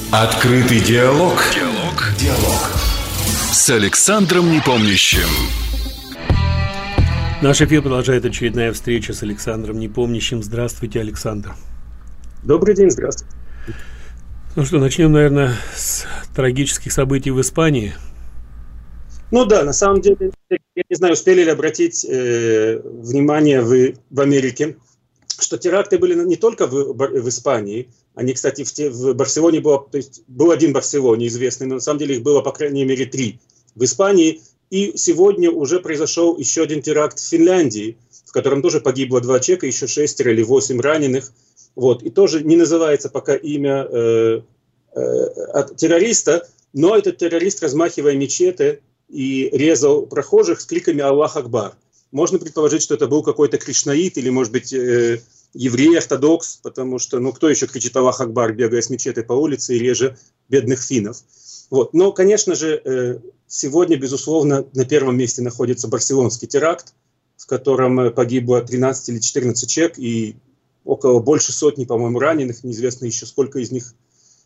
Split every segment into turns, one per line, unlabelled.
Открытый диалог. Диалог. С Александром Непомнящим.
Наш эфир продолжает очередная встреча с Александром Непомнящим. Здравствуйте, Александр.
Добрый день, здравствуйте.
Ну что, начнем, наверное, с трагических событий в Испании.
Ну да, на самом деле, я не знаю, успели ли обратить внимание вы в Америке, что теракты были не только в Испании. Они, кстати, в Барселоне был один в Барселоне известный, но на самом деле их было, по крайней мере, 3 в Испании. И сегодня уже произошел еще один теракт в Финляндии, в котором тоже погибло 2 человека, еще 6 или 8 раненых. Вот. И тоже не называется пока имя террориста, но этот террорист, размахивая мечеты и резал прохожих с криками «Аллах Акбар». Можно предположить, что это был какой-то кришнаит или, может быть, еврей-ортодокс, потому что, кто еще кричит «Аллах Акбар», бегая с мечетой по улице и реже бедных финнов. Вот. Но, конечно же, сегодня, безусловно, на первом месте находится барселонский теракт, в котором погибло 13 или 14 человек и больше сотни, по-моему, раненых. Неизвестно еще, сколько из них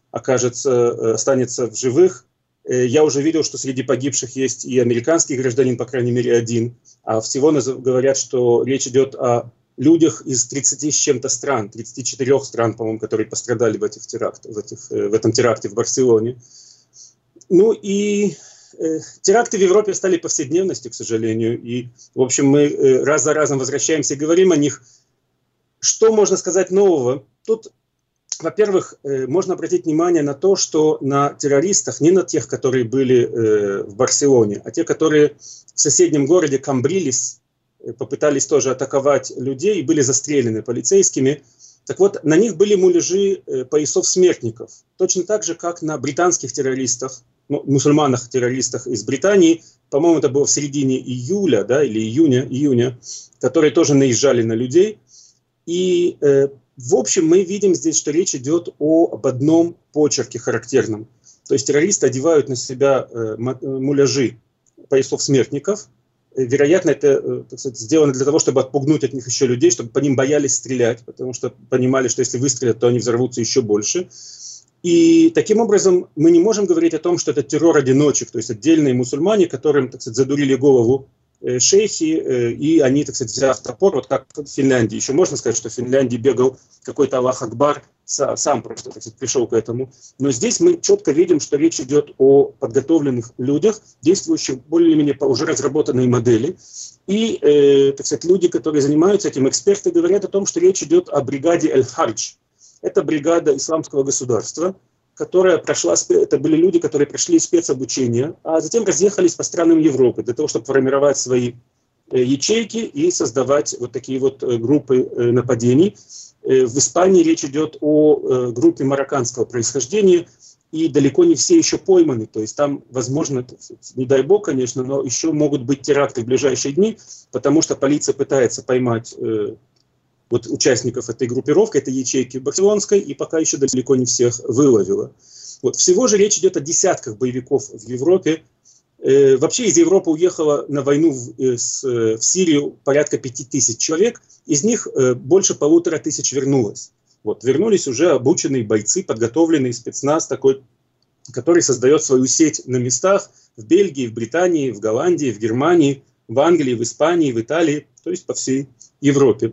останется в живых. Я уже видел, что среди погибших есть и американский гражданин, по крайней мере, 1. А всего говорят, что речь идет о людях из 30 с чем-то стран, 34 стран, по-моему, которые пострадали в этом теракте в Барселоне. Ну и теракты в Европе стали повседневностью, к сожалению. И, в общем, мы раз за разом возвращаемся и говорим о них. Что можно сказать нового? Тут, во-первых, можно обратить внимание на то, что на террористах, не на тех, которые были в Барселоне, а те, которые в соседнем городе Камбрилес попытались тоже атаковать людей и были застрелены полицейскими. Так вот, на них были муляжи поясов смертников. Точно так же, как на британских террористах, мусульманах-террористах из Британии, по-моему, это было в середине июля, или июня, которые тоже наезжали на людей. И, в общем, мы видим здесь, что речь идет об одном почерке характерном. То есть террористы одевают на себя муляжи поясов смертников. Вероятно, это, так сказать, сделано для того, чтобы отпугнуть от них еще людей, чтобы по ним боялись стрелять, потому что понимали, что если выстрелят, то они взорвутся еще больше. И таким образом мы не можем говорить о том, что это террор одиночек, то есть отдельные мусульмане, которым, так сказать, задурили голову шейхи, и они, так сказать, взяв топор, вот как в Финляндии. Еще можно сказать, что в Финляндии бегал какой-то Аллах Акбар, сам просто, так сказать, пришел к этому. Но здесь мы четко видим, что речь идет о подготовленных людях, действующих более-менее по уже разработанной модели. И, так сказать, люди, которые занимаются этим, эксперты говорят о том, что речь идет о бригаде Эль-Хардж. Это бригада исламского государства, это были люди, которые прошли спецобучение, а затем разъехались по странам Европы для того, чтобы формировать свои ячейки и создавать вот такие вот группы нападений. В Испании речь идет о группе марокканского происхождения, и далеко не все еще пойманы. То есть там, возможно, не дай бог, конечно, но еще могут быть теракты в ближайшие дни, потому что полиция пытается поймать участников этой группировки, этой ячейки барселонской, и пока еще далеко не всех выловила. Всего же речь идет о десятках боевиков в Европе. Вообще из Европы уехало на войну в Сирию порядка 5000 человек, из них больше 1500 вернулось. Вернулись уже обученные бойцы, подготовленный спецназ такой, который создает свою сеть на местах в Бельгии, в Британии, в Голландии, в Германии, в Англии, в Испании, в Италии, то есть по всей Европе.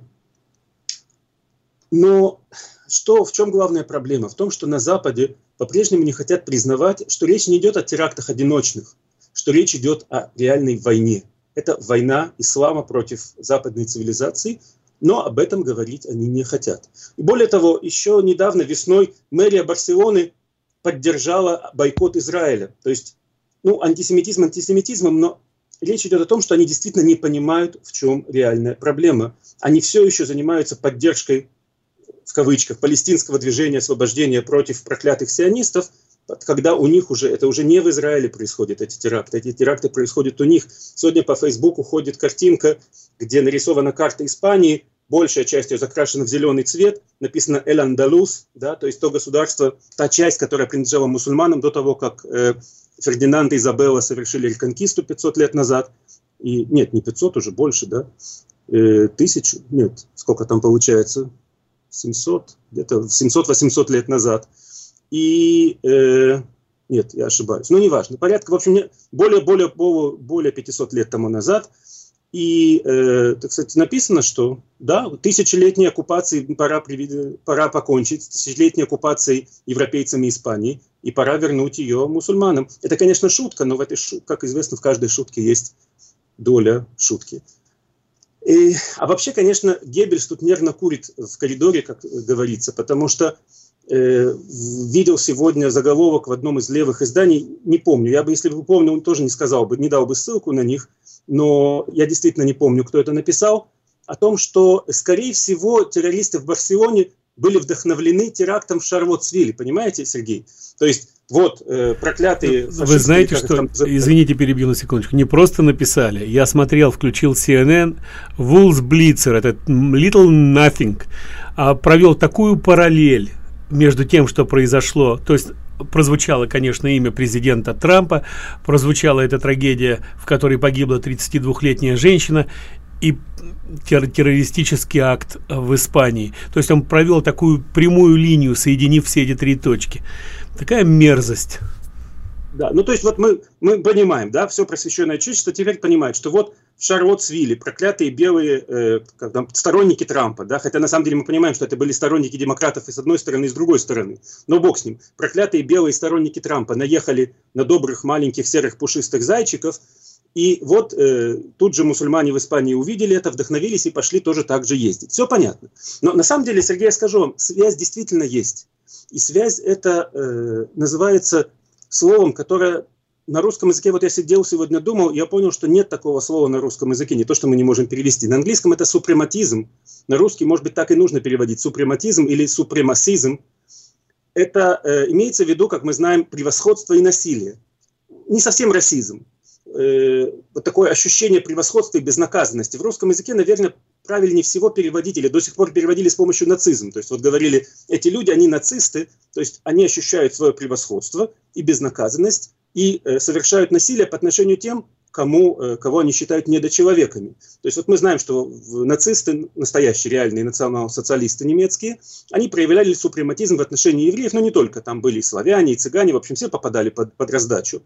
Но в чем главная проблема? В том, что на Западе по-прежнему не хотят признавать, что речь не идет о терактах одиночных, что речь идет о реальной войне. Это война ислама против западной цивилизации, но об этом говорить они не хотят. И более того, еще недавно весной мэрия Барселоны поддержала бойкот Израиля. То есть, антисемитизм антисемитизмом, но речь идет о том, что они действительно не понимают, в чем реальная проблема. Они все еще занимаются поддержкой, в кавычках, палестинского движения освобождения против проклятых сионистов, когда у них это уже не в Израиле происходят эти теракты происходят у них. Сегодня по Фейсбуку ходит картинка, где нарисована карта Испании, большая часть ее закрашена в зеленый цвет, написано «Эль-Андалус», то есть то государство, та часть, которая принадлежала мусульманам до того, как Фердинанд и Изабелла совершили реконкисту 500 лет назад. И, нет, не 500, уже больше, 1000, нет, сколько там получается, 700, где-то 700-800 лет назад. и... нет, я ошибаюсь, но неважно. Порядка, в общем, более 500 лет тому назад. И, так сказать, написано, что, да, тысячелетней оккупации пора покончить, с тысячелетней оккупацией европейцами Испании, и пора вернуть ее мусульманам. Это, конечно, шутка, но в этой, как известно, в каждой шутке есть доля шутки. А вообще, конечно, Геббельс тут нервно курит в коридоре, как говорится, потому что видел сегодня заголовок в одном из левых изданий, не помню, я бы, если бы помнил, он тоже не сказал бы, не дал бы ссылку на них, но я действительно не помню, кто это написал, о том, что, скорее всего, террористы в Барселоне были вдохновлены терактом в Шарлоттсвилле, понимаете, Сергей? То есть, вот, проклятые фашисты... Вы
знаете, что, извините, перебью на секундочку, не просто написали, я смотрел, включил CNN, Вулс Блицер, это Little Nothing, провел такую параллель между тем, что произошло, то есть прозвучало, конечно, имя президента Трампа, прозвучала эта трагедия, в которой погибла 32-летняя женщина, и террористический акт в Испании. То есть он провел такую прямую линию, соединив все эти три точки. Такая мерзость.
Да, ну то есть вот мы понимаем, да, все просвещенное человечество теперь понимает, что вот в Шарлоттсвилле проклятые белые сторонники Трампа, да, хотя на самом деле мы понимаем, что это были сторонники демократов и с одной стороны, и с другой стороны, но бог с ним, проклятые белые сторонники Трампа наехали на добрых маленьких серых пушистых зайчиков, и вот тут же мусульмане в Испании увидели это, вдохновились и пошли тоже так же ездить. Все понятно. Но на самом деле, Сергей, я скажу вам, связь действительно есть. И связь это называется словом, которое на русском языке, вот я сидел сегодня, думал, я понял, что нет такого слова на русском языке, не то, что мы не можем перевести. На английском это супрематизм, на русский, может быть, так и нужно переводить, супрематизм или супремасизм. Это имеется в виду, как мы знаем, превосходство и насилие. Не совсем расизм. Вот такое ощущение превосходства и безнаказанности. В русском языке, наверное, правильнее всего переводить, или до сих пор переводили с помощью нацизм. То есть вот говорили, эти люди, они нацисты, то есть они ощущают свое превосходство и безнаказанность, и совершают насилие по отношению к тем, кого они считают недочеловеками. То есть вот мы знаем, что нацисты, настоящие реальные национал-социалисты немецкие, они проявляли супрематизм в отношении евреев, но не только, там были и славяне, и цыгане, в общем, все попадали под раздачу.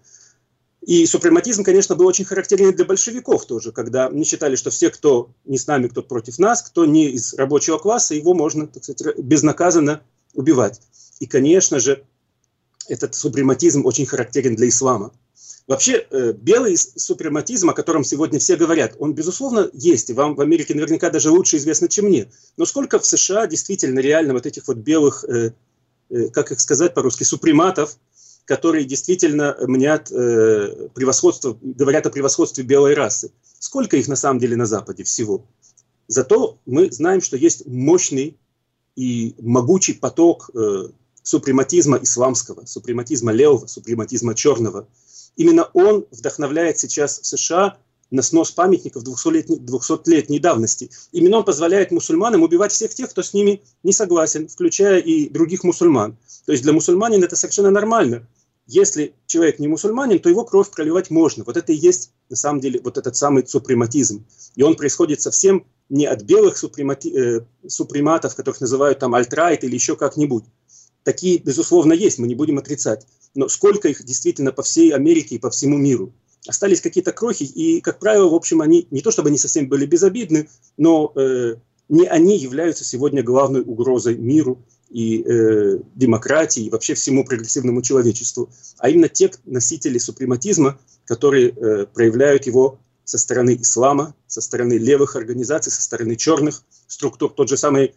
И супрематизм, конечно, был очень характерен для большевиков тоже, когда они считали, что все, кто не с нами, кто против нас, кто не из рабочего класса, его можно, так сказать, безнаказанно убивать. И, конечно же, этот супрематизм очень характерен для ислама. Вообще, белый супрематизм, о котором сегодня все говорят, он, безусловно, есть, и вам в Америке наверняка даже лучше известно, чем мне. Но сколько в США действительно реально вот этих вот белых, как их сказать по-русски, супрематов, которые действительно мнят превосходство, говорят о превосходстве белой расы. Сколько их на самом деле на Западе всего? Зато мы знаем, что есть мощный и могучий поток супрематизма исламского, супрематизма левого, супрематизма черного. Именно он вдохновляет сейчас в США на снос памятников 200-летней давности. Именно он позволяет мусульманам убивать всех тех, кто с ними не согласен, включая и других мусульман. То есть для мусульманин это совершенно нормально. Если человек не мусульманин, то его кровь проливать можно. Вот это и есть, на самом деле, вот этот самый супрематизм. И он происходит совсем не от белых супрематов, которых называют там альтрайт или еще как-нибудь. Такие, безусловно, есть, мы не будем отрицать. Но сколько их действительно по всей Америке и по всему миру? Остались какие-то крохи, и, как правило, в общем, они, не то чтобы они совсем были безобидны, но не они являются сегодня главной угрозой миру и демократии, и вообще всему прогрессивному человечеству, а именно те носители супрематизма, которые проявляют его со стороны ислама, со стороны левых организаций, со стороны черных структур. Тот же самый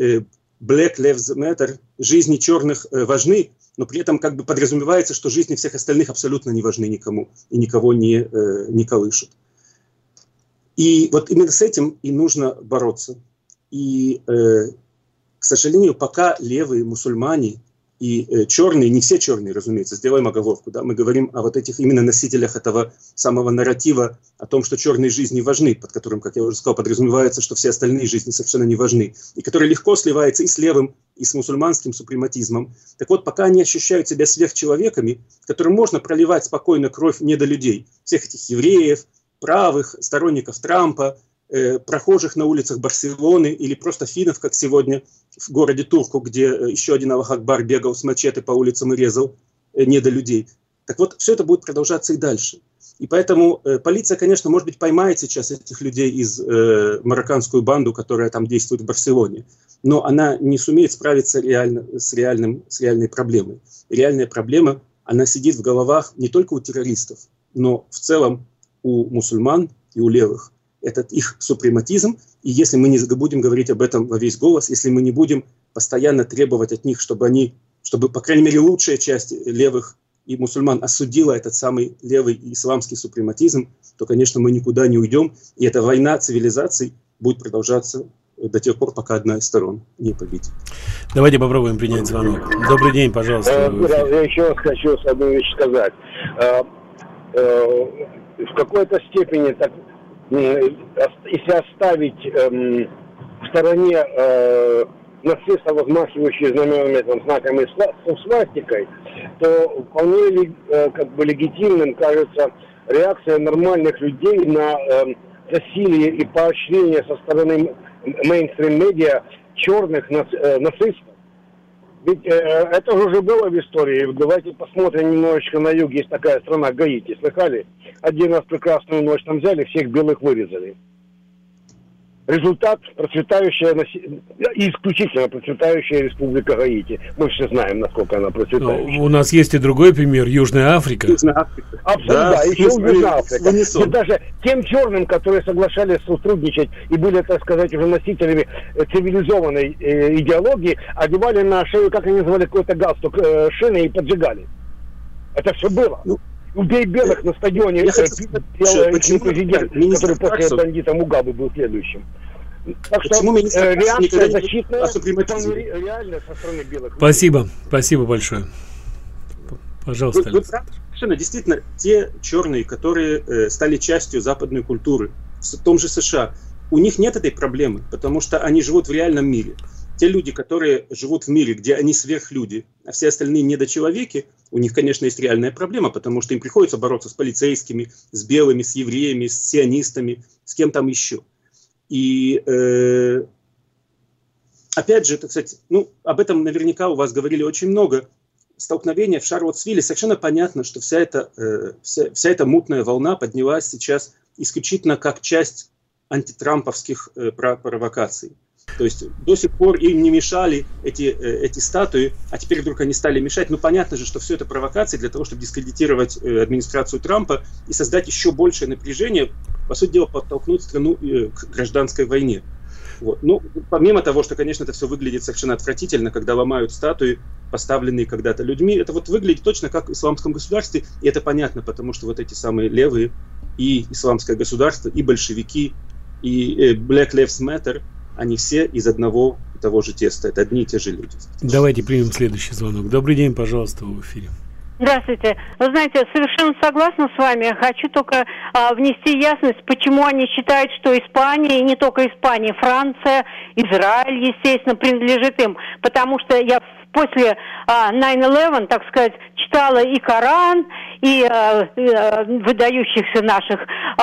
Black Lives Matter, жизни черных важны, но при этом как бы подразумевается, что жизни всех остальных абсолютно не важны никому и никого не колышут. И вот именно с этим и нужно бороться. И, к сожалению, пока левые мусульмане и черные, не все черные, разумеется, сделаем оговорку, да, мы говорим о вот этих именно носителях этого самого нарратива о том, что черные жизни важны, под которым, как я уже сказал, подразумевается, что все остальные жизни совершенно не важны, и который легко сливается и с левым, и с мусульманским супрематизмом. Так вот, пока они ощущают себя сверхчеловеками, которым можно проливать спокойно кровь недолюдей, всех этих евреев, правых, сторонников Трампа, прохожих на улицах Барселоны или просто финнов, как сегодня в городе Турку, где еще один Аллах Акбар бегал с мачете по улицам и резал недолюдей. Так вот, все это будет продолжаться и дальше. И поэтому полиция, конечно, может быть, поймает сейчас этих людей из марокканскую банду, которая там действует в Барселоне, но она не сумеет справиться с реальной проблемой. Реальная проблема, она сидит в головах не только у террористов, но в целом у мусульман и у левых. Это их супрематизм, и если мы не будем говорить об этом во весь голос, если мы не будем постоянно требовать от них, чтобы, по крайней мере, лучшая часть левых и мусульман осудила этот самый левый исламский супрематизм, то, конечно, мы никуда не уйдем, и эта война цивилизаций будет продолжаться до тех пор, пока одна из сторон не победит.
Давайте попробуем принять звонок. Добрый день, пожалуйста.
Я еще раз хочу одну вещь сказать. В какой-то степени, так, если оставить в стороне нацисты, возмахивающие знаменами, знаками с свастикой, то вполне легитимным кажется реакция нормальных людей на засилие и поощрение со стороны мейнстрим-медиа черных нацистов. Ведь это уже было в истории. Давайте посмотрим немножечко на юг. Есть такая страна Гаити. Слыхали? Один раз прекрасную ночь там взяли, всех белых вырезали. Результат – исключительно процветающая республика Гаити. Мы все знаем, насколько она процветающая.
У нас есть и другой пример – Южная Африка.
Абсолютно, да, еще Южная Африка. И даже тем черным, которые соглашались сотрудничать и были, так сказать, уже носителями цивилизованной идеологии, одевали на шею, как они называли, какой-то галстук, шины и поджигали. Это все было. Убей белых на стадионе, президент, который после бандита Мугабе был следующим. Так что реакция защитная реально со стороны белых.
Спасибо большое. Пожалуйста,
Александр. Совершенно, действительно, те черные, которые стали частью западной культуры, в том же США, у них нет этой проблемы, потому что они живут в реальном мире. Те люди, которые живут в мире, где они сверхлюди, а все остальные недочеловеки, у них, конечно, есть реальная проблема, потому что им приходится бороться с полицейскими, с белыми, с евреями, с сионистами, с кем там еще. И опять же, так сказать, об этом наверняка у вас говорили очень много. Столкновение в Шарлоттсвилле, совершенно понятно, что вся эта мутная волна поднялась сейчас исключительно как часть антитрамповских провокаций. То есть до сих пор им не мешали эти статуи, а теперь вдруг они стали мешать. Понятно же, что все это провокации для того, чтобы дискредитировать администрацию Трампа и создать еще большее напряжение, по сути дела, подтолкнуть страну к гражданской войне. Вот. Помимо того, что, конечно, это все выглядит совершенно отвратительно, когда ломают статуи, поставленные когда-то людьми, это выглядит точно как в исламском государстве, и это понятно, потому что эти самые левые и исламское государство, и большевики, и Black Lives Matter, они все из одного и того же теста. Это одни и те же люди.
Давайте примем следующий звонок. Добрый день, пожалуйста, в эфире.
Здравствуйте. Вы знаете, совершенно согласна с вами. Хочу только внести ясность, почему они считают, что Испания, и не только Испания, Франция, Израиль, естественно, принадлежит им. Потому что я после 9/11, так сказать, читала и Коран, и выдающихся наших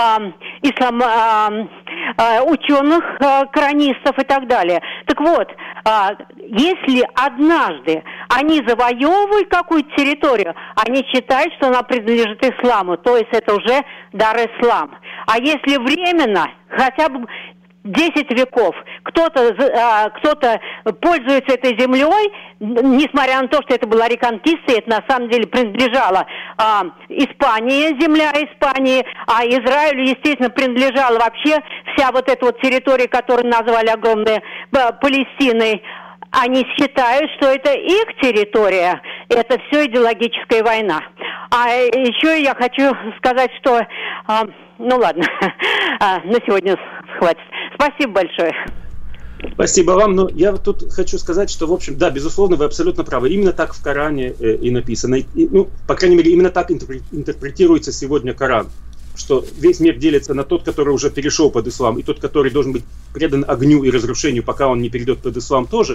ученых, коранистов и так далее. Так вот, если однажды они завоевывают какую-то территорию, они считают, что она принадлежит исламу, то есть это уже дар-ислам. А если временно, хотя бы 10 веков, кто-то пользуется этой землей, несмотря на то, что это была реконкиста, это на самом деле принадлежала Испании, земля Испании, а Израилю, естественно, принадлежала вообще вся эта территория, которую назвали огромной Палестиной. Они считают, что это их территория, это все идеологическая война. А еще я хочу сказать, что... ладно, на сегодня хватит. Спасибо большое.
Спасибо вам. Но я тут хочу сказать, что, в общем, да, безусловно, вы абсолютно правы. Именно так в Коране и написано. По крайней мере, именно так интерпретируется сегодня Коран. Что весь мир делится на тот, который уже перешел под ислам, и тот, который должен быть предан огню и разрушению, пока он не перейдет под ислам тоже.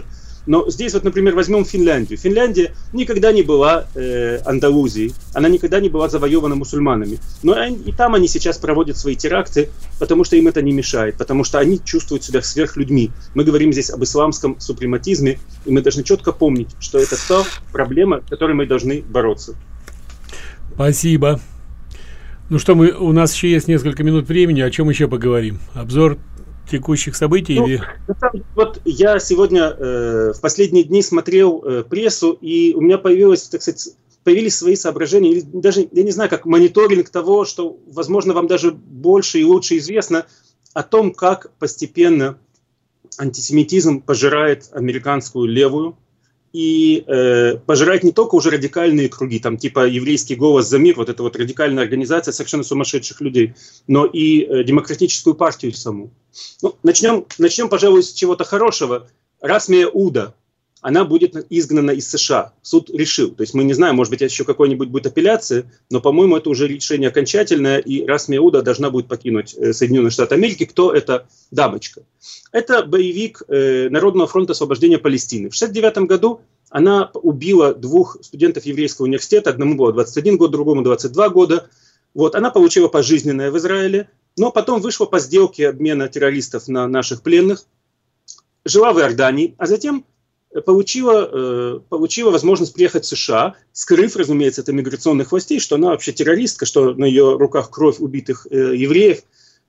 Но здесь вот, например, возьмем Финляндию. Финляндия никогда не была Андалузией, она никогда не была завоевана мусульманами. Но и там они сейчас проводят свои теракты, потому что им это не мешает, потому что они чувствуют себя сверхлюдьми. Мы говорим здесь об исламском супрематизме, и мы должны четко помнить, что это та проблема, с которой мы должны бороться.
Спасибо. Ну что, у нас еще есть несколько минут времени, о чем еще поговорим? Обзор текущих событий?
Вот я сегодня в последние дни смотрел прессу, и у меня появились свои соображения, или даже, я не знаю, как мониторинг того, что, возможно, вам даже больше и лучше известно о том, как постепенно антисемитизм пожирает американскую левую, и пожирает не только уже радикальные круги, там типа «Еврейский голос за мир», вот эта вот радикальная организация совершенно сумасшедших людей, но и демократическую партию саму. Ну, начнем, пожалуй, с чего-то хорошего. Расмия Уда, она будет изгнана из США. Суд решил. То есть мы не знаем, может быть, еще какой-нибудь будет апелляция, но, по-моему, это уже решение окончательное, и Расмия Уда должна будет покинуть Соединенные Штаты Америки. Кто эта дамочка? Это боевик Народного фронта освобождения Палестины. В 1969 году она убила 2 студентов еврейского университета. Одному было 21 год, другому 22 года. Вот, она получила пожизненное в Израиле, но потом вышла по сделке обмена террористов на наших пленных, жила в Иордании, а затем получила возможность приехать в США, скрыв, разумеется, от иммиграционных властей, что она вообще террористка, что на ее руках кровь убитых евреев.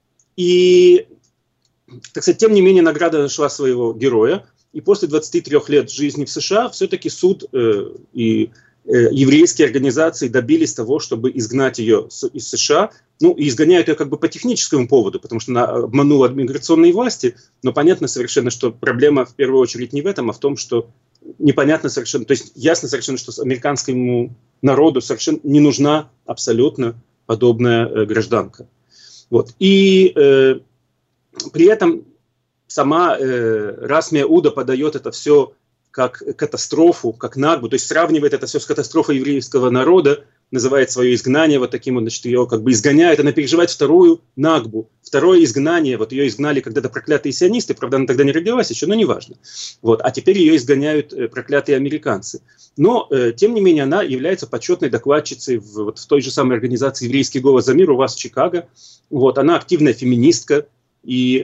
И, так сказать, тем не менее, награда нашла своего героя. И после 23 лет жизни в США все-таки суд и еврейские организации добились того, чтобы изгнать ее из США. Ну, и изгоняют ее как бы по техническому поводу, потому что она обманула миграционные власти, но понятно совершенно, что проблема в первую очередь не в этом, а в том, что непонятно совершенно, то есть ясно совершенно, что американскому народу совершенно не нужна абсолютно подобная гражданка. Вот. И при этом сама Расмия Уда подает это все как катастрофу, как нагбу, то есть сравнивает это все с катастрофой еврейского народа, называет свое изгнание вот таким вот, значит, ее как бы изгоняет, она переживает вторую нагбу, второе изгнание, вот ее изгнали когда-то проклятые сионисты, правда, она тогда не родилась еще, но неважно. Вот, а теперь ее изгоняют проклятые американцы. Но, тем не менее, она является почетной докладчицей в той же самой организации «Еврейский голос за мир» у вас в Чикаго. Вот, она активная феминистка, и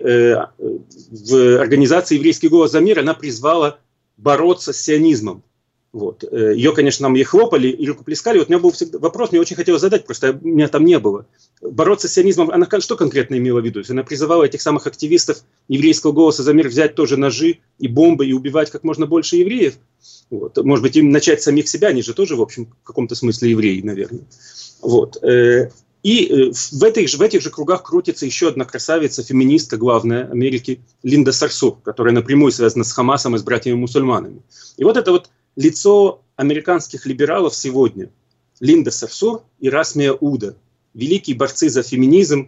в организации «Еврейский голос за мир» она призвала бороться с сионизмом. Вот. Ее, конечно, нам ей хлопали и рукоплескали. Вот у меня был всегда вопрос, мне очень хотелось задать, просто меня там не было. Бороться с сионизмом, она что конкретно имела в виду? Она призывала этих самых активистов еврейского голоса за мир взять тоже ножи и бомбы и убивать как можно больше евреев? Вот. Может быть, им начать самих себя, они же тоже, в общем, в каком-то смысле евреи, наверное. Вот. И в этих же кругах крутится еще одна красавица, феминистка главная Америки, Линда Сарсур, которая напрямую связана с Хамасом и с братьями-мусульманами. И вот это вот лицо американских либералов сегодня. Линда Сарсур и Расмия Уда. Великие борцы за феминизм,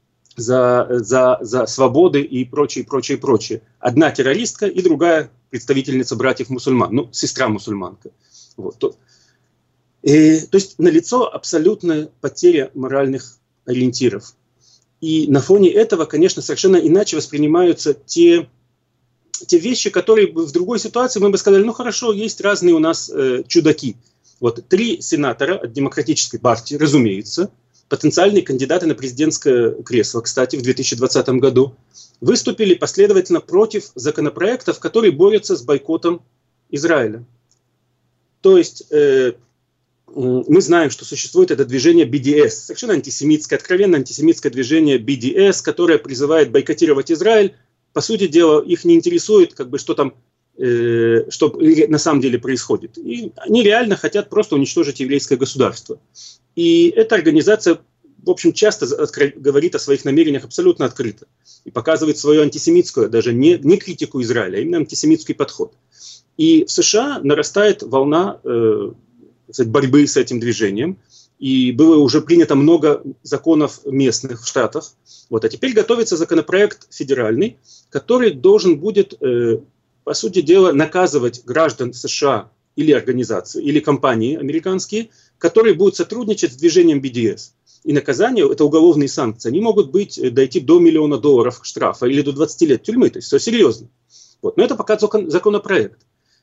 за свободы и прочее, прочее, прочее. Одна террористка и другая представительница братьев-мусульман. Ну, сестра-мусульманка. Вот. То есть налицо абсолютная потеря моральных ориентиров. И на фоне этого, конечно, совершенно иначе воспринимаются те вещи, которые в другой ситуации мы бы сказали, ну хорошо, есть разные у нас чудаки. Вот 3 сенатора от Демократической партии, разумеется, потенциальные кандидаты на президентское кресло, кстати, в 2020 году, выступили последовательно против законопроектов, которые борются с бойкотом Израиля. То есть мы знаем, что существует это движение BDS, совершенно антисемитское, откровенно антисемитское движение BDS, которое призывает бойкотировать Израиль. По сути дела, их не интересует, как бы, что там, что на самом деле происходит. И они реально хотят просто уничтожить еврейское государство. И эта организация, в общем, часто говорит о своих намерениях абсолютно открыто. И показывает свою антисемитскую, даже не критику Израиля, а именно антисемитский подход. И в США нарастает волна борьбы с этим движением. И было уже принято много законов местных в Штатах. Вот. А теперь готовится законопроект федеральный, который должен будет, по сути дела, наказывать граждан США или организации, или компании американские, которые будут сотрудничать с движением BDS. И наказание, это уголовные санкции, они могут дойти до $1 миллиона штрафа или до 20 лет тюрьмы. То есть все серьезно. Вот. Но это пока законопроект.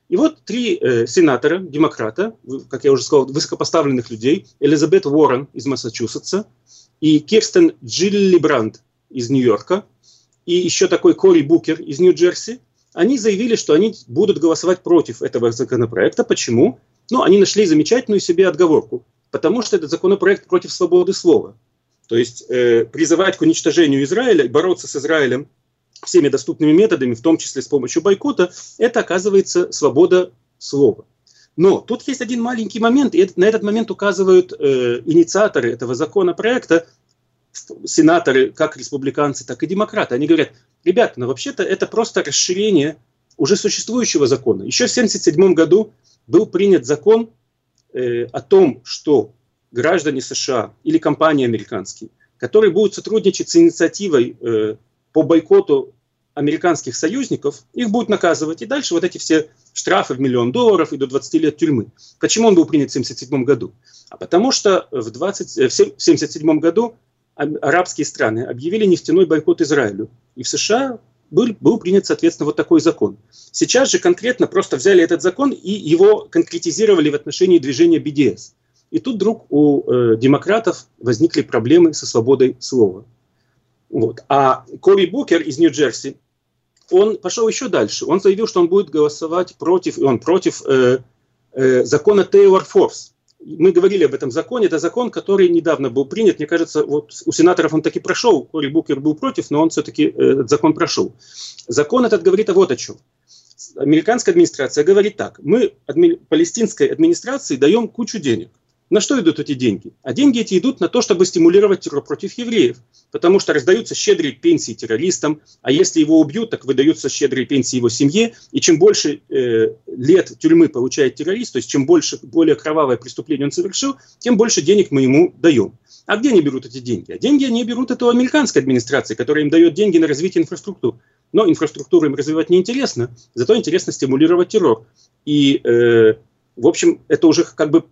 И вот 3 сенатора, демократа, как я уже сказал, высокопоставленных людей, Элизабет Уоррен из Массачусетса и Кирстен Джиллибранд из Нью-Йорка, и еще такой Кори Букер из Нью-Джерси, они заявили, что они будут голосовать против этого законопроекта. Почему? Они нашли замечательную себе отговорку. Потому что этот законопроект против свободы слова. То есть призывать к уничтожению Израиля, бороться с Израилем всеми доступными методами, в том числе с помощью бойкота, это, оказывается, свобода слова. Но тут есть один маленький момент, и на этот момент указывают инициаторы этого законопроекта, сенаторы, как республиканцы, так и демократы. Они говорят: ребята, вообще-то это просто расширение уже существующего закона. Еще в 1977 году был принят закон о том, что граждане США или компании американские, которые будут сотрудничать с инициативой по бойкоту американских союзников, их будут наказывать. И дальше вот эти все штрафы в $1 миллион и до 20 лет тюрьмы. Почему он был принят в 1977 году? А потому что в 1977 году арабские страны объявили нефтяной бойкот Израилю. И в США был принят, соответственно, вот такой закон. Сейчас же конкретно просто взяли этот закон и его конкретизировали в отношении движения BDS. И тут вдруг у демократов возникли проблемы со свободой слова. Вот. А Кори Букер из Нью-Джерси, он пошел еще дальше. Он заявил, что он будет голосовать против закона Тейлор-Форс. Мы говорили об этом законе. Это закон, который недавно был принят. Мне кажется, вот у сенаторов он таки прошел. Кори Букер был против, но он все-таки этот закон прошел. Закон этот говорит вот о чем. Американская администрация говорит так: мы палестинской администрации даем кучу денег. На что идут эти деньги? А деньги эти идут на то, чтобы стимулировать террор против евреев. Потому что раздаются щедрые пенсии террористам, а если его убьют, так выдаются щедрые пенсии его семье. И чем больше лет тюрьмы получает террорист, то есть чем более кровавое преступление он совершил, тем больше денег мы ему даем. А где они берут эти деньги? А деньги они берут от американской администрации, которая им дает деньги на развитие инфраструктуры. Но инфраструктуру им развивать не интересно, зато интересно стимулировать террор. И, в общем, это уже как бы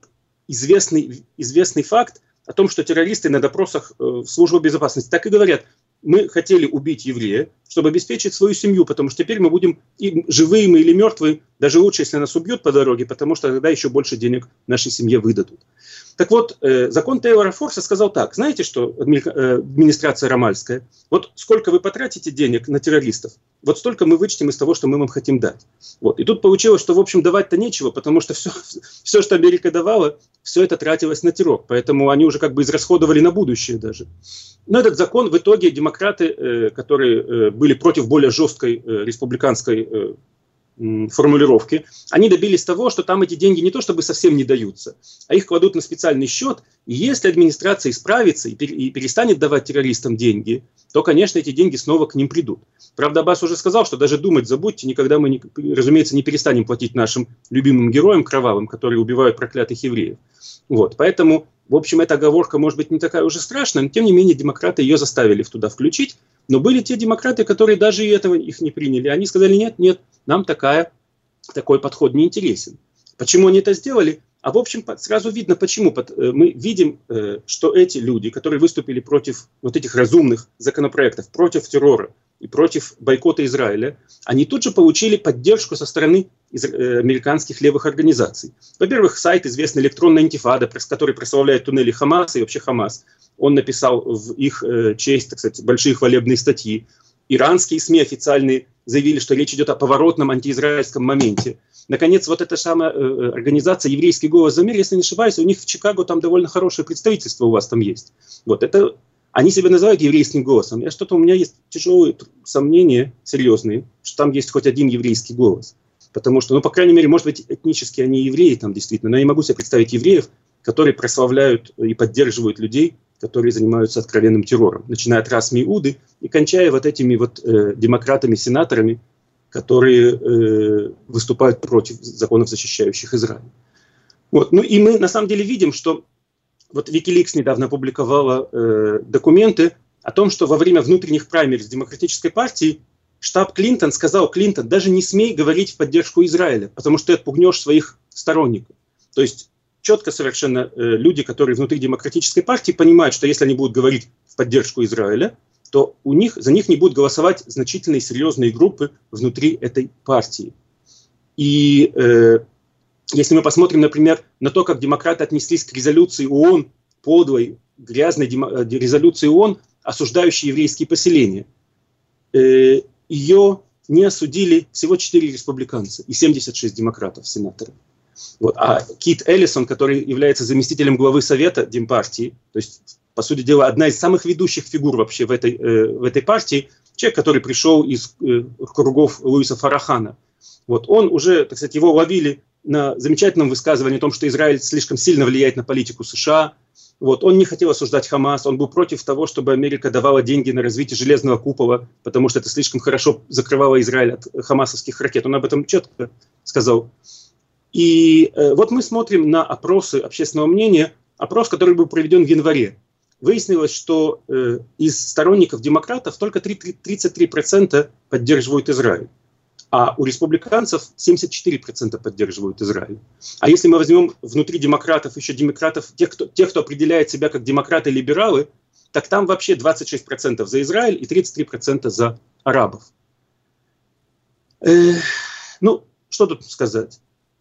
известный факт о том, что террористы на допросах в службу безопасности так и говорят: мы хотели убить еврея, чтобы обеспечить свою семью, потому что теперь мы будем, живые мы или мертвые, даже лучше, если нас убьют по дороге, потому что тогда еще больше денег нашей семье выдадут. Так вот, закон Тейлора-Форса сказал так: знаете что, администрация рамальская, вот сколько вы потратите денег на террористов, вот столько мы вычтем из того, что мы вам хотим дать. Вот. И тут получилось, что, в общем, давать-то нечего, потому что все, что Америка давала, все это тратилось на террор. Поэтому они уже как бы израсходовали на будущее даже. Но этот закон в итоге демократы, которые были против более жесткой республиканской формулировки, они добились того, что там эти деньги не то чтобы совсем не даются, а их кладут на специальный счет. И если администрация исправится и перестанет давать террористам деньги, то, конечно, эти деньги снова к ним придут. Правда, Аббас уже сказал, что даже думать забудьте, никогда мы, разумеется, не перестанем платить нашим любимым героям кровавым, которые убивают проклятых евреев. Вот, поэтому, в общем, эта оговорка может быть не такая уже страшная, но, тем не менее, демократы ее заставили туда включить. Но были те демократы, которые даже и этого их не приняли. Они сказали: нет, нам такой подход не интересен. Почему они это сделали? А в общем, сразу видно почему. Мы видим, что эти люди, которые выступили против вот этих разумных законопроектов, против террора и против бойкота Израиля, они тут же получили поддержку со стороны американских левых организаций. Во-первых, сайт известный «Электронная интифада», который прославляет туннели Хамаса и вообще Хамас. Он написал в их честь, так сказать, большие хвалебные статьи. Иранские СМИ официальные заявили, что речь идет о поворотном антиизраильском моменте. Наконец, вот эта самая организация «Еврейский голос за мир», если не ошибаюсь, у них в Чикаго там довольно хорошее представительство у вас там есть. Вот это, они себя называют еврейским голосом. У меня есть тяжелые сомнения, серьезные, что там есть хоть один еврейский голос. Потому что, по крайней мере, может быть, этнически они евреи там действительно, но я не могу себе представить евреев, которые прославляют и поддерживают людей, которые занимаются откровенным террором, начиная от Расми Иуды и кончая вот этими вот демократами-сенаторами, которые выступают против законов, защищающих Израиль. Вот. И мы на самом деле видим, что вот Wikileaks недавно опубликовала документы о том, что во время внутренних праймериз Демократической партии штаб Клинтон сказал: Клинтон, даже не смей говорить в поддержку Израиля, потому что ты отпугнешь своих сторонников. То есть четко совершенно люди, которые внутри Демократической партии, понимают, что если они будут говорить в поддержку Израиля, то за них не будут голосовать значительные серьезные группы внутри этой партии. И если мы посмотрим, например, на то, как демократы отнеслись к резолюции ООН, подлой, грязной резолюции ООН, осуждающей еврейские поселения, ее не осудили всего 4 республиканца и 76 демократов-сенаторов. Вот. А Кит Эллисон, который является заместителем главы Совета Демпартии, то есть, по сути дела, одна из самых ведущих фигур вообще в этой партии, человек, который пришел из кругов Луиса Фарахана. Вот. Он уже, так сказать, его ловили на замечательном высказывании о том, что Израиль слишком сильно влияет на политику США. Вот. Он не хотел осуждать Хамас, он был против того, чтобы Америка давала деньги на развитие железного купола, потому что это слишком хорошо закрывало Израиль от хамасовских ракет. Он об этом четко сказал. И вот мы смотрим на опросы общественного мнения, опрос, который был проведен в январе. Выяснилось, что из сторонников демократов только 33% поддерживают Израиль, а у республиканцев 74% поддерживают Израиль. А если мы возьмем внутри демократов еще демократов, тех, кто определяет себя как демократы-либералы, так там вообще 26% за Израиль и 33% за арабов. Ну, что тут сказать?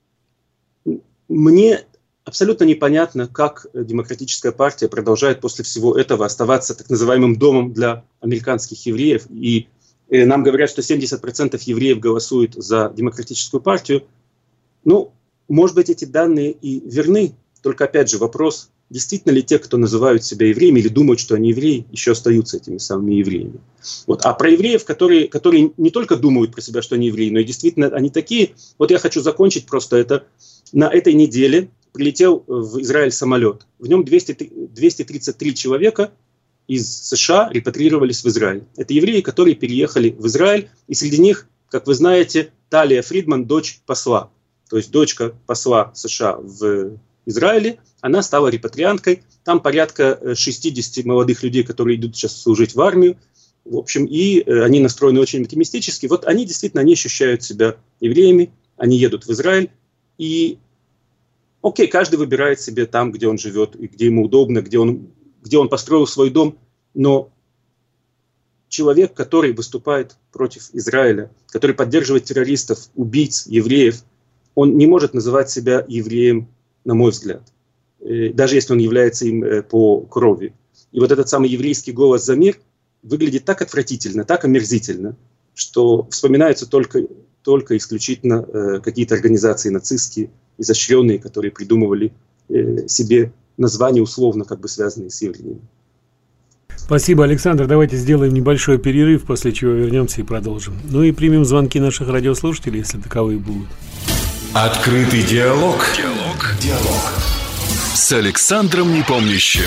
Мне абсолютно непонятно, как Демократическая партия продолжает после всего этого оставаться так называемым домом для американских евреев. И нам говорят, что 70% евреев голосуют за Демократическую партию. Ну, может быть, эти данные и верны. Только, опять же, вопрос, действительно ли те, кто называют себя евреями или думают, что они евреи, еще остаются этими самыми евреями. Вот. А про евреев, которые не только думают про себя, что они евреи, но и действительно они такие. Вот я хочу закончить просто это. На этой неделе прилетел в Израиль самолет. В нем 233 человека из США репатрировались в Израиль. Это евреи, которые переехали в Израиль. И среди них, как вы знаете, Талия Фридман, дочь посла. То есть дочка посла США в Израиле. Она стала репатрианткой. Там порядка 60 молодых людей, которые идут сейчас служить в армию. В общем, и они настроены очень оптимистически. Вот они действительно они ощущают себя евреями. Они едут в Израиль. И окей, каждый выбирает себе там, где он живет, и где ему удобно, где он построил свой дом. Но человек, который выступает против Израиля, который поддерживает террористов, убийц, евреев, он не может называть себя евреем, на мой взгляд, даже если он является им по крови. И вот этот самый еврейский голос за мир выглядит так отвратительно, так омерзительно, что вспоминаются только исключительно какие-то организации нацистские, изощренные, которые придумывали себе названия условно как бы связанные с евреями.
Спасибо, Александр. Давайте сделаем небольшой перерыв, после чего вернемся и продолжим. Ну и примем звонки наших радиослушателей, если таковые будут.
Открытый диалог. Диалог. С Александром Непомнящим.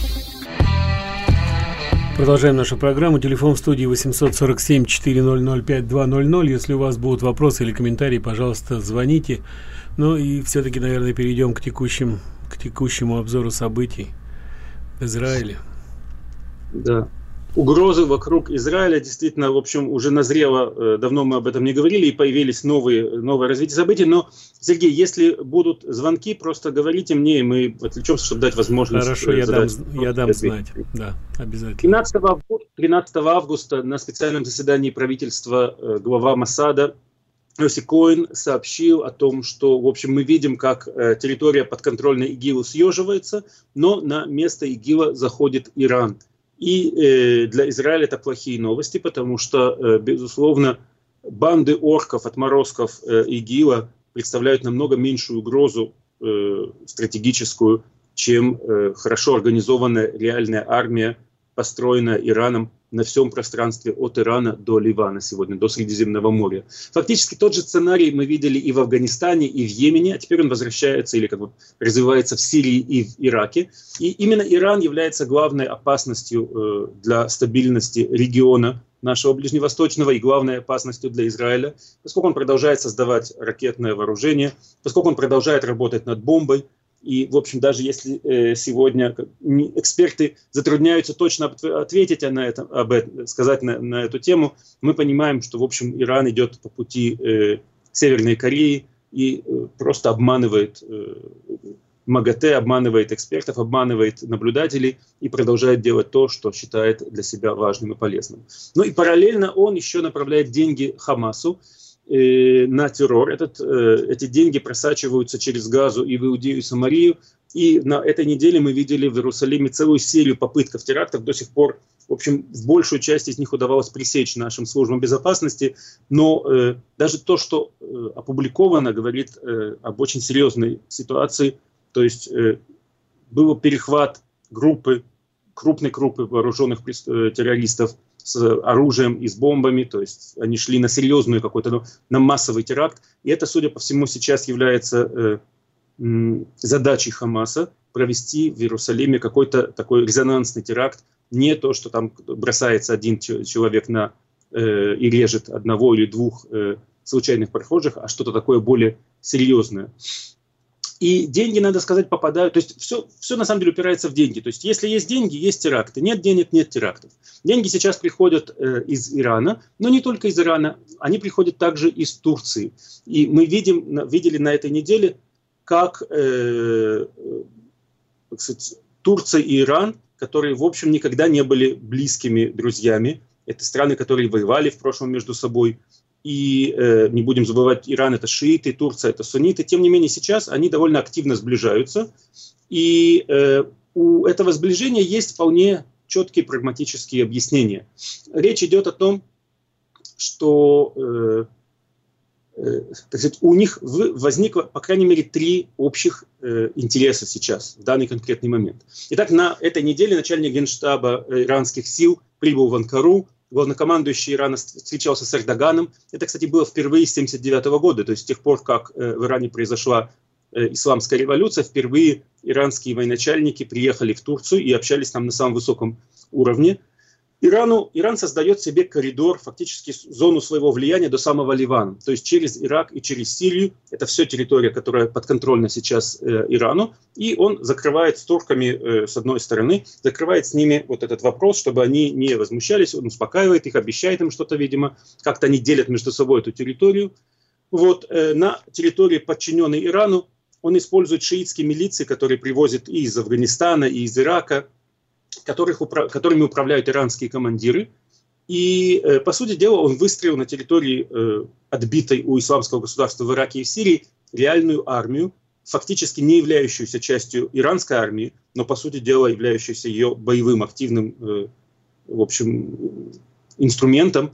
Продолжаем нашу программу. Телефон в студии 847-400-5200. Если у вас будут вопросы или комментарии, пожалуйста, звоните. Ну и все-таки, наверное, перейдем к текущему обзору событий в Израиле.
Да. Угрозы вокруг Израиля действительно, в общем, уже назрело, давно мы об этом не говорили, и появились новые развития событий. Но, Сергей, если будут звонки, просто говорите мне, и мы отвлечемся, чтобы дать возможность.
Хорошо, я дам знать. Да, обязательно.
13 августа на специальном заседании правительства глава Моссада Йоси Коэн сообщил о том, что, в общем, мы видим, как территория подконтрольной ИГИЛу съеживается, но на место ИГИЛа заходит Иран. И для Израиля это плохие новости, потому что, безусловно, банды орков, отморозков ИГИЛа представляют намного меньшую угрозу стратегическую, чем хорошо организованная реальная армия, построенная Ираном на всем пространстве от Ирана до Ливана сегодня, до Средиземного моря. Фактически тот же сценарий мы видели и в Афганистане, и в Йемене, а теперь он возвращается или как бы развивается в Сирии и в Ираке. И именно Иран является главной опасностью для стабильности региона нашего ближневосточного и главной опасностью для Израиля, поскольку он продолжает создавать ракетное вооружение, поскольку он продолжает работать над бомбой. И, в общем, даже если сегодня эксперты затрудняются точно ответить сказать на эту тему, мы понимаем, что, в общем, Иран идет по пути Северной Кореи и просто обманывает МАГАТЭ, обманывает экспертов, обманывает наблюдателей и продолжает делать то, что считает для себя важным и полезным. Ну и параллельно он еще направляет деньги Хамасу. на террор. Эти деньги просачиваются через Газу и в Иудею и Самарию. И на этой неделе мы видели в Иерусалиме целую серию попыток терактов. До сих пор, в общем, большую часть из них удавалось пресечь нашим службам безопасности. Но даже то, что опубликовано, говорит об очень серьезной ситуации. То есть был перехват крупной группы вооруженных террористов с оружием и с бомбами, то есть они шли на серьезную какой-то, на массовый теракт. И это, судя по всему, сейчас является задачей Хамаса провести в Иерусалиме какой-то такой резонансный теракт. Не то, что там бросается один человек и режет одного или двух случайных прохожих, а что-то такое более серьезное. И деньги, надо сказать, попадают, то есть все на самом деле упирается в деньги. То есть если есть деньги, есть теракты, нет денег, нет терактов. Деньги сейчас приходят из Ирана, но не только из Ирана, они приходят также из Турции. И мы видели на этой неделе, как Турция и Иран, которые, в общем, никогда не были близкими друзьями, это страны, которые воевали в прошлом между собой. И не будем забывать, Иран – это шииты, Турция – это сунниты. Тем не менее, сейчас они довольно активно сближаются. И у этого сближения есть вполне четкие прагматические объяснения. Речь идет о том, что так сказать, у них возникло, по крайней мере, 3 общих интереса сейчас, в данный конкретный момент. Итак, на этой неделе начальник генштаба иранских сил прибыл в Анкару. Главнокомандующий Ирана встречался с Эрдоганом. Это, кстати, было впервые с 1979 года, то есть с тех пор, как в Иране произошла исламская революция, впервые иранские военачальники приехали в Турцию и общались там на самом высоком уровне. Иран создает себе коридор, фактически зону своего влияния до самого Ливана, то есть через Ирак и через Сирию. Это все территория, которая подконтрольна сейчас Ирану. И он закрывает с турками, с одной стороны, закрывает с ними вот этот вопрос, чтобы они не возмущались. Он успокаивает их, обещает им что-то, видимо. Как-то они делят между собой эту территорию. Вот, на территории, подчиненной Ирану, он использует шиитские милиции, которые привозят и из Афганистана, и из Ирака, которыми управляют иранские командиры. И, по сути дела, он выстроил на территории, отбитой у исламского государства в Ираке и в Сирии, реальную армию, фактически не являющуюся частью иранской армии, но, по сути дела, являющуюся ее боевым, активным, в общем, инструментом.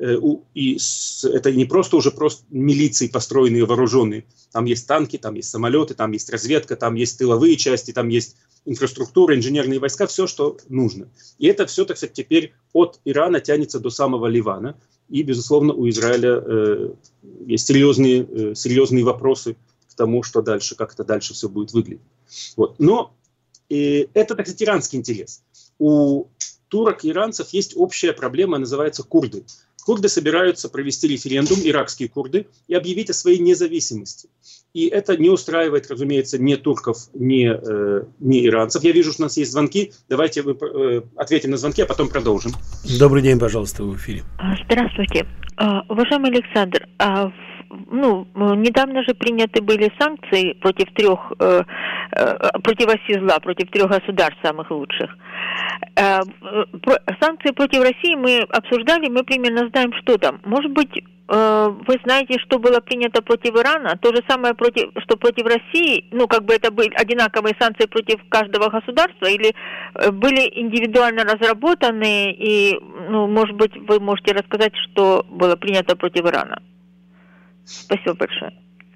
И это не просто милиции, построенные, вооруженные. Там есть танки, там есть самолеты, там есть разведка, там есть тыловые части, там есть инфраструктура, инженерные войска, все, что нужно. И это все, так сказать, теперь от Ирана тянется до самого Ливана. И, безусловно, у Израиля есть серьезные вопросы к тому, что дальше, как это дальше все будет выглядеть. Вот. Но это, так сказать, иранский интерес. У турок и иранцев есть общая проблема, называется курды. Курды собираются провести референдум, иракские курды, и объявить о своей независимости. И это не устраивает, разумеется, ни турков, ни иранцев. Я вижу, что у нас есть звонки. Давайте мы ответим на звонки, а потом продолжим.
Добрый день, пожалуйста, в эфире.
Здравствуйте. Уважаемый Александр, недавно же приняты были санкции против 3 оси зла, против 3 государств самых лучших. Санкции против России мы обсуждали, мы примерно знаем, что там. Может быть, вы знаете, что было принято против Ирана, то же самое, что против России, это были одинаковые санкции против каждого государства, или были индивидуально разработаны, и, может быть, вы можете рассказать, что было принято против Ирана. Спасибо большое.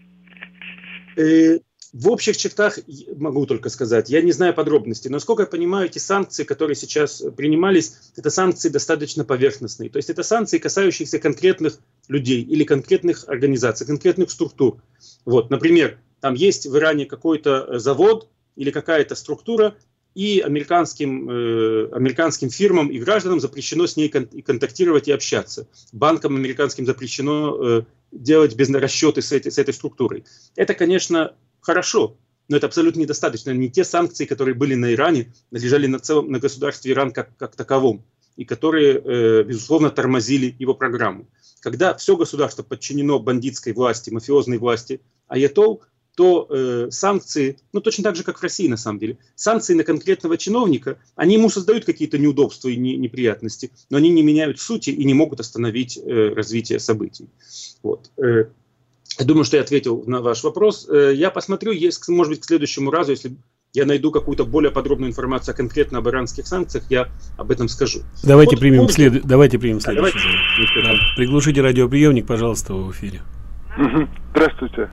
В общих чертах могу только сказать, я не знаю подробностей, но, насколько я понимаю, эти санкции, которые сейчас принимались, это санкции достаточно поверхностные. То есть это санкции, касающиеся конкретных людей или конкретных организаций, конкретных структур. Вот, например, там есть в Иране какой-то завод или какая-то структура, и американским фирмам и гражданам запрещено с ней контактировать и общаться. Банкам американским запрещено делать расчеты с этой структурой. Это, конечно, хорошо, но это абсолютно недостаточно. Не те санкции, которые были на Иране, лежали на государстве Иран как таковом, и которые, безусловно, тормозили его программу. Когда все государство подчинено бандитской власти, мафиозной власти аятол, то санкции, ну точно так же, как в России на самом деле, санкции на конкретного чиновника, они ему создают какие-то неудобства и неприятности, но они не меняют сути и не могут остановить развитие событий. Вот. Я думаю, что я ответил на ваш вопрос. Я посмотрю, может быть, к следующему разу, если я найду какую-то более подробную информацию конкретно об иранских санкциях, я об этом скажу.
Давайте примем следующий. Приглушите радиоприемник, пожалуйста, в эфире.
Здравствуйте.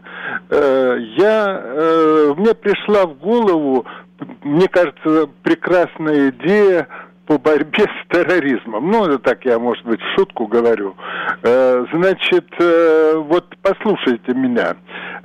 Мне пришла в голову, мне кажется, прекрасная идея по борьбе с терроризмом. Ну, это так я, может быть, в шутку говорю. Значит, вот послушайте меня.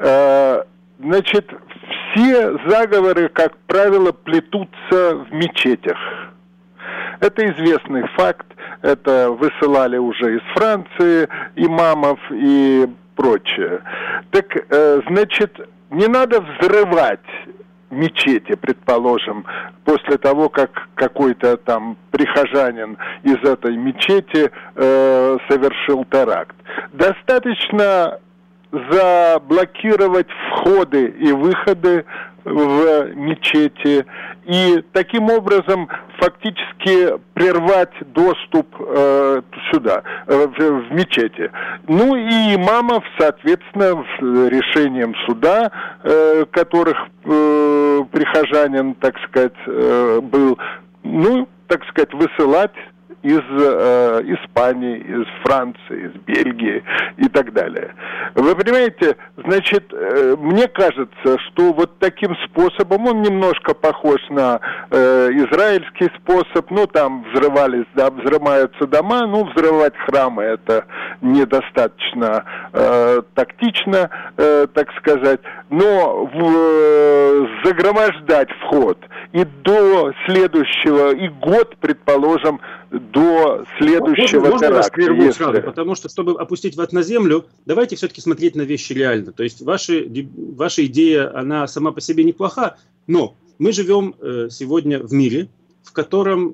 Значит, все заговоры, как правило, плетутся в мечетях. Это известный факт. Это высылали уже из Франции имамов и прочее. Так, значит, не надо взрывать мечети, предположим, после того, как какой-то там прихожанин из этой мечети совершил теракт. Достаточно заблокировать входы и выходы в мечети и таким образом фактически прервать доступ сюда, в мечети. Ну и имамов, соответственно, решением суда, которых прихожанин, так сказать, был, ну, так сказать, высылать из Испании, из Франции, из Бельгии и так далее. Вы понимаете, значит, мне кажется, что вот таким способом, он немножко похож на израильский способ, ну, там взрываются дома, ну, взрывать храмы это недостаточно тактично, так сказать, но загромождать вход и до следующего, и год, предположим, до следующего теракта.
Можно сразу, потому что, чтобы опустить вас на землю, давайте все-таки смотреть на вещи реально. То есть ваша идея, она сама по себе неплоха, но мы живем сегодня в мире, в котором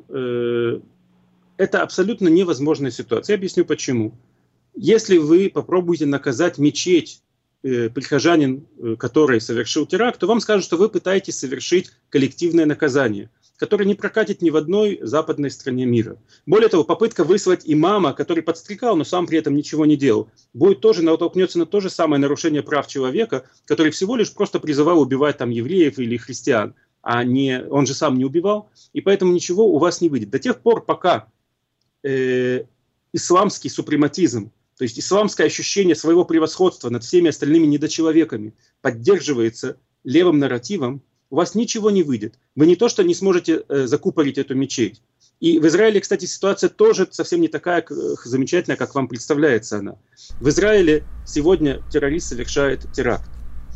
это абсолютно невозможная ситуация. Я объясню почему. Если вы попробуете наказать мечеть, прихожанин, который совершил теракт, то вам скажут, что вы пытаетесь совершить коллективное наказание, которое не прокатит ни в одной западной стране мира. Более того, попытка выслать имама, который подстрекал, но сам при этом ничего не делал, будет тоже натолкнется на то же самое нарушение прав человека, который всего лишь просто призывал убивать там евреев или христиан, а не он же сам не убивал, и поэтому ничего у вас не выйдет. До тех пор, пока исламский супрематизм, то есть исламское ощущение своего превосходства над всеми остальными недочеловеками поддерживается левым нарративом, у вас ничего не выйдет. Вы не то, что не сможете закупорить эту мечеть. И в Израиле, кстати, ситуация тоже совсем не такая замечательная, как вам представляется она. В Израиле сегодня террорист совершает теракт.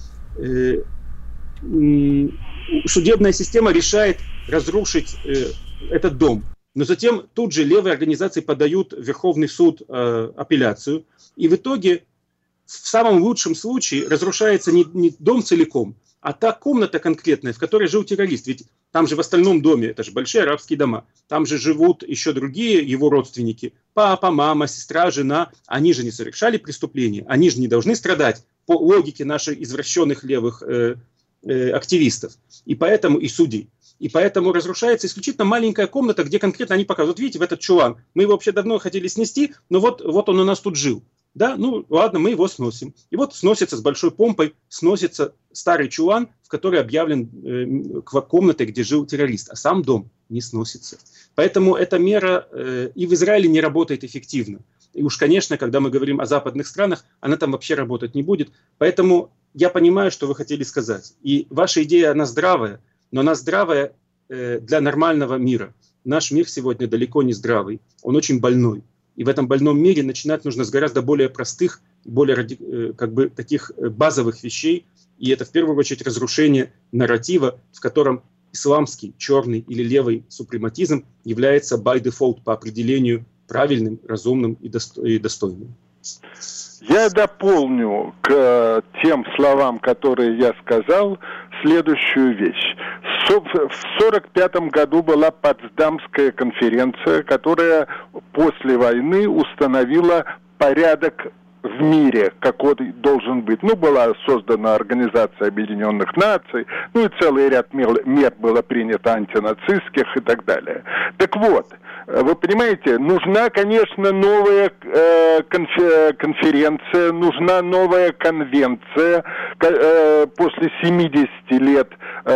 Судебная система решает разрушить этот дом. Но затем тут же левые организации подают в Верховный суд апелляцию. И в итоге, в самом лучшем случае, разрушается не дом целиком, а та комната конкретная, в которой жил террорист. Ведь там же в остальном доме, это же большие арабские дома, там же живут еще другие его родственники. Папа, мама, сестра, жена. Они же не совершали преступления. Они же не должны страдать по логике наших извращенных левых активистов. И поэтому, и судей. И поэтому разрушается исключительно маленькая комната, где конкретно они показывают. Вот видите, в этот чулан. Мы его вообще давно хотели снести, но вот он у нас тут жил. Да, ну ладно, мы его сносим. И вот сносится с большой помпой, сносится старый чулан, в который объявлен комнатой, где жил террорист. А сам дом не сносится. Поэтому эта мера и в Израиле не работает эффективно. И уж, конечно, когда мы говорим о западных странах, она там вообще работать не будет. Поэтому я понимаю, что вы хотели сказать. И ваша идея, она здравая. Но она здравая для нормального мира. Наш мир сегодня далеко не здравый, он очень больной. И в этом больном мире начинать нужно с гораздо более простых, более таких базовых вещей. И это в первую очередь разрушение нарратива, в котором исламский, черный или левый супрематизм является by default по определению правильным, разумным и достойным.
Я дополню к тем словам, которые я сказал, следующую вещь. В 1945 году была Потсдамская конференция, которая после войны установила порядок в мире, какой должен быть. Ну, была создана Организация Объединенных Наций, ну и целый ряд мер было принято антинацистских и так далее. Так вот, вы понимаете, нужна, конечно, новая конференция, нужна новая конвенция после 70 лет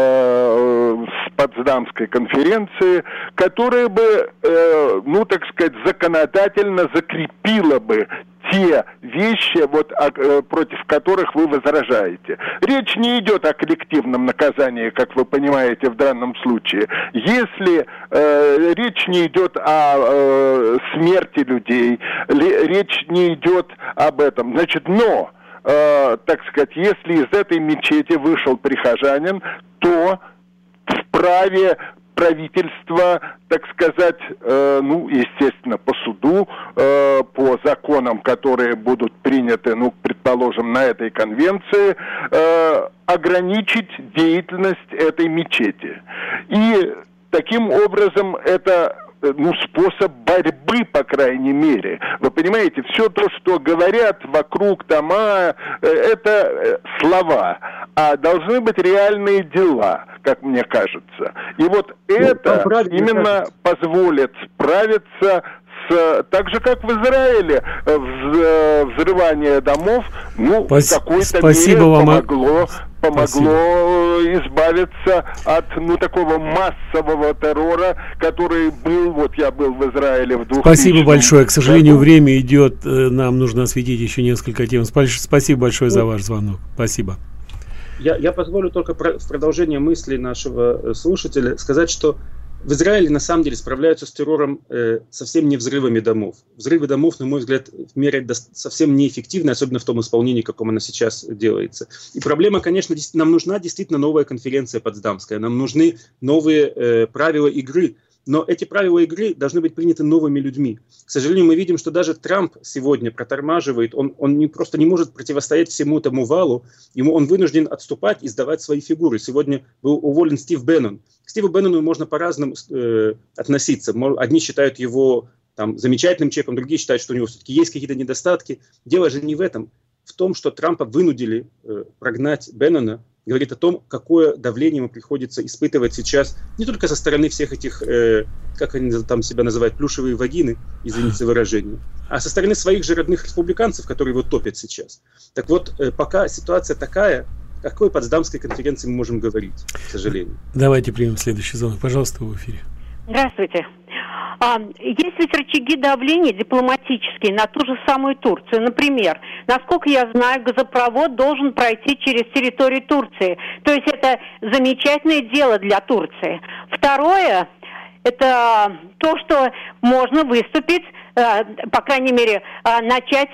с Потсдамской конференции, которая бы, ну, так сказать, законодательно закрепила бы те вещи, вот, против которых вы возражаете. Речь не идет о коллективном наказании, как вы понимаете, в данном случае. Если речь не идет о смерти людей, речь не идет об этом. Значит, но, так сказать, если из этой мечети вышел прихожанин, то вправе правительство, так сказать, ну, естественно, по суду, по законам, которые будут приняты, ну, предположим, на этой конвенции, ограничить деятельность этой мечети. И таким образом это, ну, способ борьбы, по крайней мере. Вы понимаете, все то, что говорят вокруг дома, это слова, а должны быть реальные дела, как мне кажется. И вот это именно позволит справиться с, так же, как в Израиле, взрывание домов, ну, в какой-то мере помогло избавиться от, ну, такого массового террора, который был, вот я был в Израиле в 2000
Спасибо большое. К сожалению, время идет, нам нужно осветить еще несколько тем. Спасибо большое за ваш звонок. Спасибо.
Я позволю только в продолжение мысли нашего слушателя сказать, что в Израиле на самом деле справляются с террором совсем не взрывами домов. Взрывы домов, на мой взгляд, мерять совсем неэффективны, особенно в том исполнении, каком она сейчас делается. И проблема, конечно, нам нужна действительно новая конференция Потсдамская, нам нужны новые правила игры. Но эти правила игры должны быть приняты новыми людьми. К сожалению, мы видим, что даже Трамп сегодня протормаживает, он просто не может противостоять всему этому валу, он вынужден отступать и сдавать свои фигуры. Сегодня был уволен Стив Беннон. К Стиву Беннону можно по-разному относиться. Одни считают его там замечательным человеком, другие считают, что у него все-таки есть какие-то недостатки. Дело же не в этом. В том, что Трампа вынудили прогнать Беннона, говорит о том, какое давление ему приходится испытывать сейчас не только со стороны всех этих, как они там себя называют, плюшевые вагины, извините за выражение, а со стороны своих же родных республиканцев, которые его топят сейчас. Так вот, пока ситуация такая, о какой Потсдамской конференции мы можем говорить, к сожалению.
Давайте примем следующий звонок. Пожалуйста, в эфире.
Здравствуйте. Есть ведь рычаги давления дипломатические на ту же самую Турцию. Например, насколько я знаю, газопровод должен пройти через территорию Турции. То есть это замечательное дело для Турции. Второе, это то, что можно выступить, по крайней мере, начать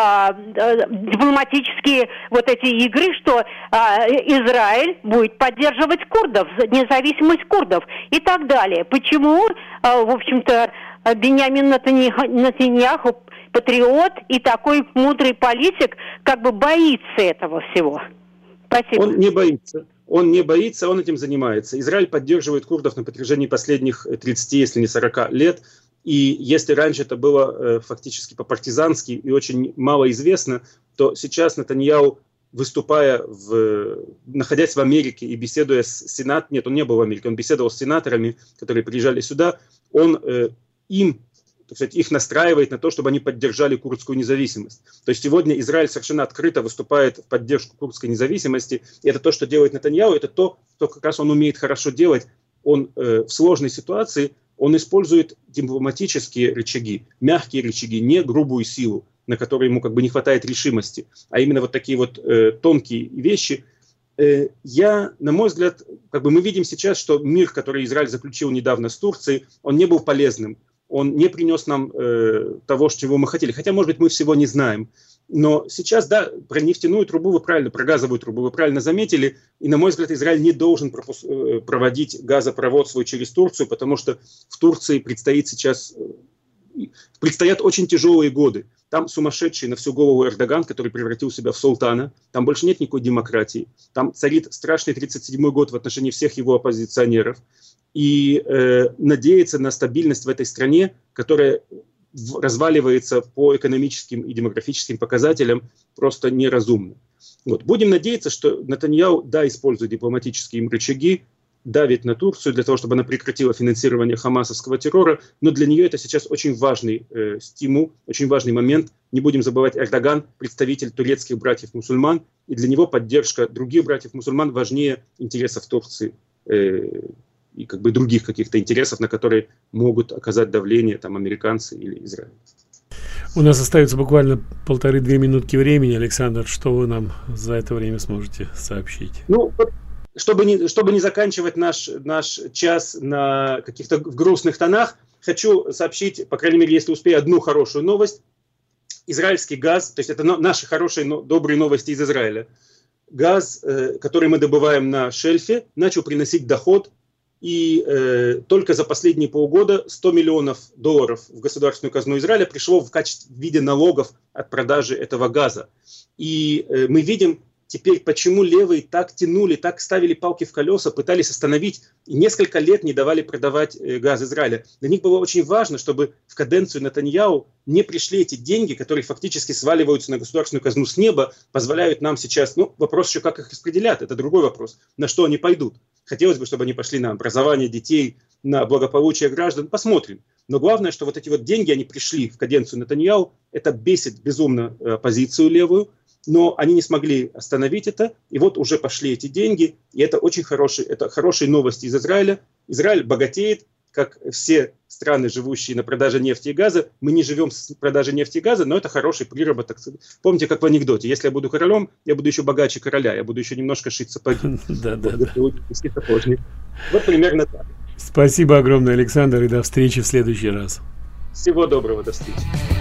дипломатические вот эти игры, что Израиль будет поддерживать курдов, независимость курдов и так далее. Почему, в общем-то, Биньямин Нетаньяху, патриот и такой мудрый политик, как бы боится этого всего? Спасибо.
Он не боится. Он не боится, он этим занимается. Израиль поддерживает курдов на протяжении последних 30, если не 40 лет. И если раньше это было фактически по-партизански и очень мало известно, то сейчас Нетаньяху, находясь в Америке и беседуя с сенаторами, нет, он не был в Америке, он беседовал с сенаторами, которые приезжали сюда, он так сказать, их настраивает на то, чтобы они поддержали курдскую независимость. То есть сегодня Израиль совершенно открыто выступает в поддержку курдской независимости, и это то, что делает Нетаньяху, это то, что как раз он умеет хорошо делать. Он в сложной ситуации, он использует дипломатические рычаги, мягкие рычаги, не грубую силу, на которой ему как бы не хватает решимости, а именно вот такие вот тонкие вещи. На мой взгляд, как бы мы видим сейчас, что мир, который Израиль заключил недавно с Турцией, он не был полезным, он не принес нам того, чего мы хотели. Хотя, может быть, мы всего не знаем. Но сейчас, да, про нефтяную трубу вы правильно, про газовую трубу вы правильно заметили. И, на мой взгляд, Израиль не должен проводить газопровод свой через Турцию, потому что в Турции предстоят очень тяжелые годы. Там сумасшедший на всю голову Эрдоган, который превратил себя в султана. Там больше нет никакой демократии. Там царит страшный 37-й год в отношении всех его оппозиционеров. И надеяться на стабильность в этой стране, которая разваливается по экономическим и демографическим показателям просто неразумно. Вот. Будем надеяться, что Нетаньяху, да, использует дипломатические им рычаги, давит на Турцию для того, чтобы она прекратила финансирование хамасовского террора, но для нее это сейчас очень важный стимул, очень важный момент. Не будем забывать, Эрдоган – представитель турецких братьев-мусульман, и для него поддержка других братьев-мусульман важнее интересов Турции и как бы других каких-то интересов, на которые могут оказать давление там, американцы или Израиль.
У нас остается буквально 1,5-2 минутки времени. Александр, что вы нам за это время сможете сообщить?
Ну, чтобы не заканчивать наш час на каких-то грустных тонах, хочу сообщить, по крайней мере, если успею, одну хорошую новость. Израильский газ, то есть это наши хорошие, добрые новости из Израиля. Газ, который мы добываем на шельфе, начал приносить доход. И только за последние полгода $100 миллионов в государственную казну Израиля пришло в виде налогов от продажи этого газа. И мы видим теперь, почему левые так тянули, так ставили палки в колеса, пытались остановить и несколько лет не давали продавать газ Израиля. Для них было очень важно, чтобы в каденцию Нетаньяху не пришли эти деньги, которые фактически сваливаются на государственную казну с неба, позволяют нам сейчас, вопрос еще как их распределят, это другой вопрос, на что они пойдут. Хотелось бы, чтобы они пошли на образование детей, на благополучие граждан, посмотрим. Но главное, что вот эти вот деньги, они пришли в каденцию Нетаньяху, это бесит безумно оппозицию левую, но они не смогли остановить это, и вот уже пошли эти деньги, и это очень хорошие новости из Израиля. Израиль богатеет, как все страны, живущие на продаже нефти и газа. Мы не живем с продажей нефти и газа, но это хороший приработок. Помните, как в анекдоте, если я буду королем, я буду еще богаче короля, я буду еще немножко шить сапоги. Вот примерно так.
Спасибо огромное, Александр, и до встречи в следующий раз.
Всего доброго, до встречи.